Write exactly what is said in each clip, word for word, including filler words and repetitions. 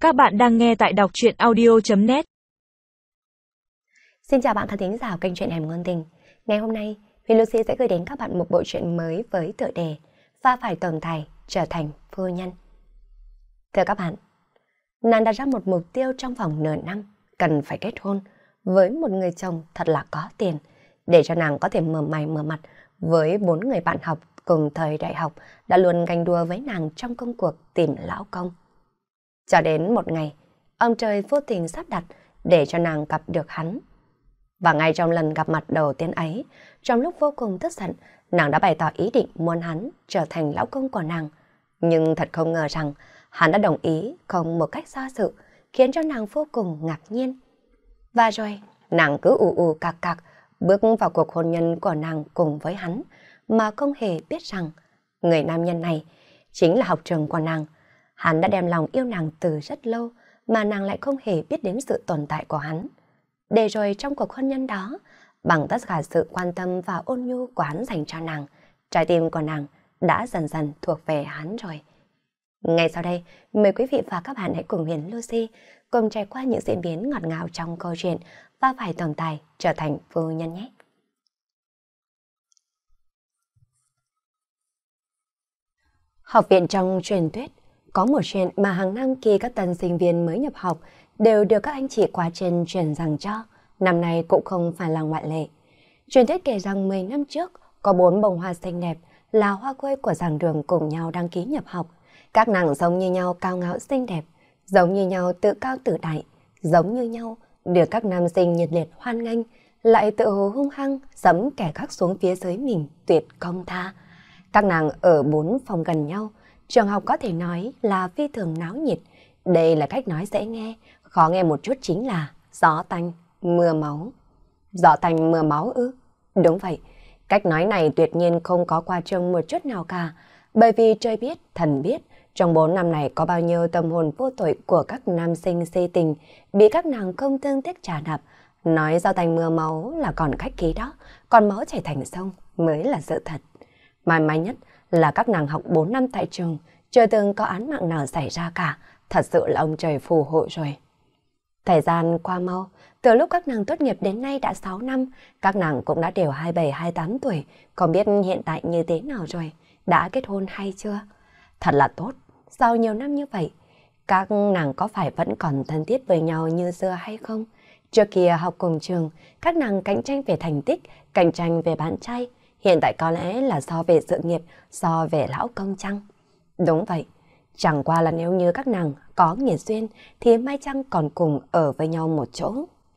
Các bạn đang nghe tại đọc truyện audio chấm net. Xin chào bạn khán thính giả kênh truyện Hẻm Ngôn Tình. Ngày hôm nay, Huyền Lucy sẽ gửi đến các bạn một bộ truyện mới với tựa đề Pha phải tổng tài trở thành phu nhân. Thưa các bạn, nàng đặt ra một mục tiêu trong vòng nửa năm cần phải kết hôn với một người chồng thật là có tiền, để cho nàng có thể mở mày mở mặt với bốn người bạn học cùng thời đại học đã luôn ganh đua với nàng trong công cuộc tìm lão công. Cho đến một ngày, ông trời vô tình sắp đặt để cho nàng gặp được hắn. Và ngay trong lần gặp mặt đầu tiên ấy, trong lúc vô cùng tức giận, nàng đã bày tỏ ý định muốn hắn trở thành lão công của nàng. Nhưng thật không ngờ rằng hắn đã đồng ý không một cách do dự, khiến cho nàng vô cùng ngạc nhiên. Và rồi, nàng cứ ù ù cạc cạc bước vào cuộc hôn nhân của nàng cùng với hắn, mà không hề biết rằng người nam nhân này chính là học trường của nàng. Hắn đã đem lòng yêu nàng từ rất lâu, mà nàng lại không hề biết đến sự tồn tại của hắn. Để rồi trong cuộc hôn nhân đó, bằng tất cả sự quan tâm và ôn nhu của hắn dành cho nàng, trái tim của nàng đã dần dần thuộc về hắn rồi. Ngay sau đây, mời quý vị và các bạn hãy cùng Huyền Lucy cùng trải qua những diễn biến ngọt ngào trong câu chuyện Và phải tổng tài trở thành phu nhân nhé. Học viện trong truyền thuyết có một chuyện mà hàng năm khi các tân sinh viên mới nhập học đều được các anh chị quá trên truyền rằng cho, năm nay cũng không phải là ngoại lệ. Truyền thuyết kể rằng mười năm trước, có bốn bông hoa xinh đẹp là hoa quê của giảng đường cùng nhau đăng ký nhập học. Các nàng giống như nhau cao ngạo xinh đẹp, giống như nhau tự cao tự đại, giống như nhau được các nam sinh nhiệt liệt hoan nghênh, lại tự hồ hung hăng giẫm kẻ khác xuống phía dưới mình tuyệt không tha. Các nàng ở bốn phòng gần nhau, trường học có thể nói là phi thường náo nhiệt. Đây là cách nói dễ nghe, khó nghe một chút chính là gió tanh, mưa máu. Gió tanh mưa máu ư? Đúng vậy, cách nói này tuyệt nhiên không có qua trương một chút nào cả, bởi vì trời biết, thần biết, trong bốn năm này có bao nhiêu tâm hồn vô tội của các nam sinh si tình bị các nàng không thương tiếc trả đạp. Nói gió tanh mưa máu là còn khách khí đó, còn máu chảy thành sông mới là sự thật. May mắn nhất là các nàng học bốn năm tại trường, chưa từng có án mạng nào xảy ra cả, thật sự là ông trời phù hộ rồi. Thời gian qua mau, từ lúc các nàng tốt nghiệp đến nay đã sáu năm, các nàng cũng đã đều hai mươi bảy hai mươi tám tuổi, không biết hiện tại như thế nào rồi, đã kết hôn hay chưa? Thật là tốt, sau nhiều năm như vậy, các nàng có phải vẫn còn thân thiết với nhau như xưa hay không? Trước kia học cùng trường, các nàng cạnh tranh về thành tích, cạnh tranh về bạn trai, hiện tại có lẽ là so về sự nghiệp, so về lão công chăng? Đúng vậy, chẳng qua là nếu như các nàng có nghiệt duyên thì may chăng còn cùng ở với nhau một chỗ.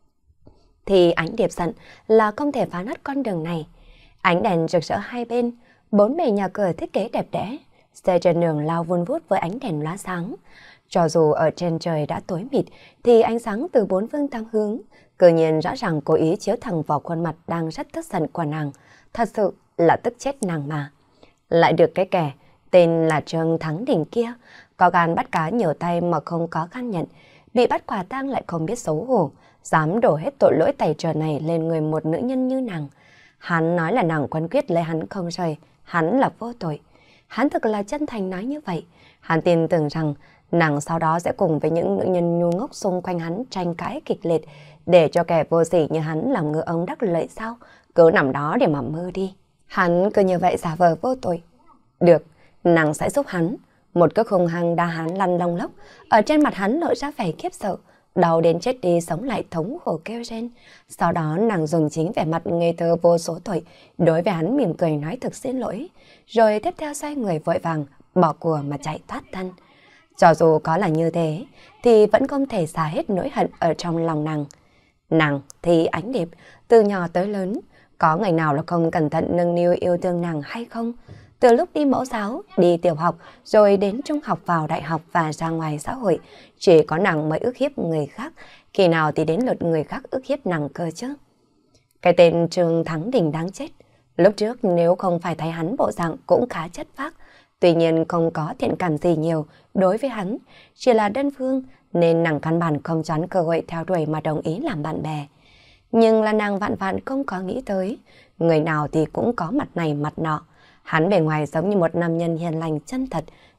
Thì Ánh Điệp giận là không thể phá nát con đường này. Ánh đèn rực rỡ hai bên, bốn bề nhà cửa thiết kế đẹp đẽ, xe trên đường lao vun vút với ánh đèn lóa sáng. Cho dù ở trên trời đã tối mịt thì ánh sáng từ bốn phương tám hướng tự nhiên rõ ràng cố ý chiếu thẳng vào khuôn mặt đang rất tức giận của nàng. Thật sự là tức chết nàng mà. Lại được cái kẻ tên là Trương Thắng Đỉnh kia có gan bắt cá nhiều tay mà không có gan nhận, bị bắt quả tang lại không biết xấu hổ, dám đổ hết tội lỗi tày trời này lên người một nữ nhân như nàng. Hắn nói là nàng quấn quyết lấy hắn không rời, hắn là vô tội. Hắn thực là chân thành nói như vậy. Hắn tin tưởng rằng nàng sau đó sẽ cùng với những nữ nhân ngu ngốc xung quanh hắn tranh cãi kịch liệt, để cho kẻ vô sỉ như hắn làm ngựa ông đắc lợi sao, cứ nằm đó để mà mơ đi. Hắn cứ như vậy giả vờ vô tội. Được, nàng sẽ giúp hắn. Một cước hung hăng đá hắn lăn long lóc, ở trên mặt hắn lộ ra vẻ khiếp sợ, đau đến chết đi sống lại thống khổ kêu rên. Sau đó nàng dùng chính vẻ mặt ngây thơ vô số tội đối với hắn mỉm cười nói thực xin lỗi, rồi tiếp theo xoay người vội vàng bỏ của mà chạy thoát thân. Cho dù có là như thế thì vẫn không thể xả hết nỗi hận ở trong lòng nàng. Nàng thì Ánh Điệp từ nhỏ tới lớn, có ngày nào là không cẩn thận nâng niu yêu thương nàng hay không? Từ lúc đi mẫu giáo, đi tiểu học, rồi đến trung học vào đại học và ra ngoài xã hội, chỉ có nàng mới ức hiếp người khác, khi nào thì đến lượt người khác ức hiếp nàng cơ chứ. Cái tên Trương Thắng Đỉnh đáng chết, lúc trước nếu không phải thấy hắn bộ dạng cũng khá chất phác, tuy nhiên không có thiện cảm gì nhiều đối với hắn, chỉ là đơn phương nên nàng căn bản không chán cơ hội theo đuổi mà đồng ý làm bạn bè. Nhưng là nàng vạn vạn không có nghĩ tới, người nào thì cũng có mặt này mặt nọ. Hắn bề ngoài giống như một nam nhân hiền lành chân thật,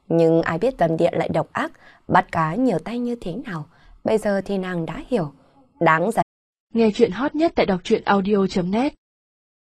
Nhưng ai biết Tâm Địa lại độc ác, bắt cá nhiều tay như thế nào. Bây giờ thì nàng đã hiểu. Đáng ra. Nghe chuyện hot nhất tại đọc truyện audio chấm net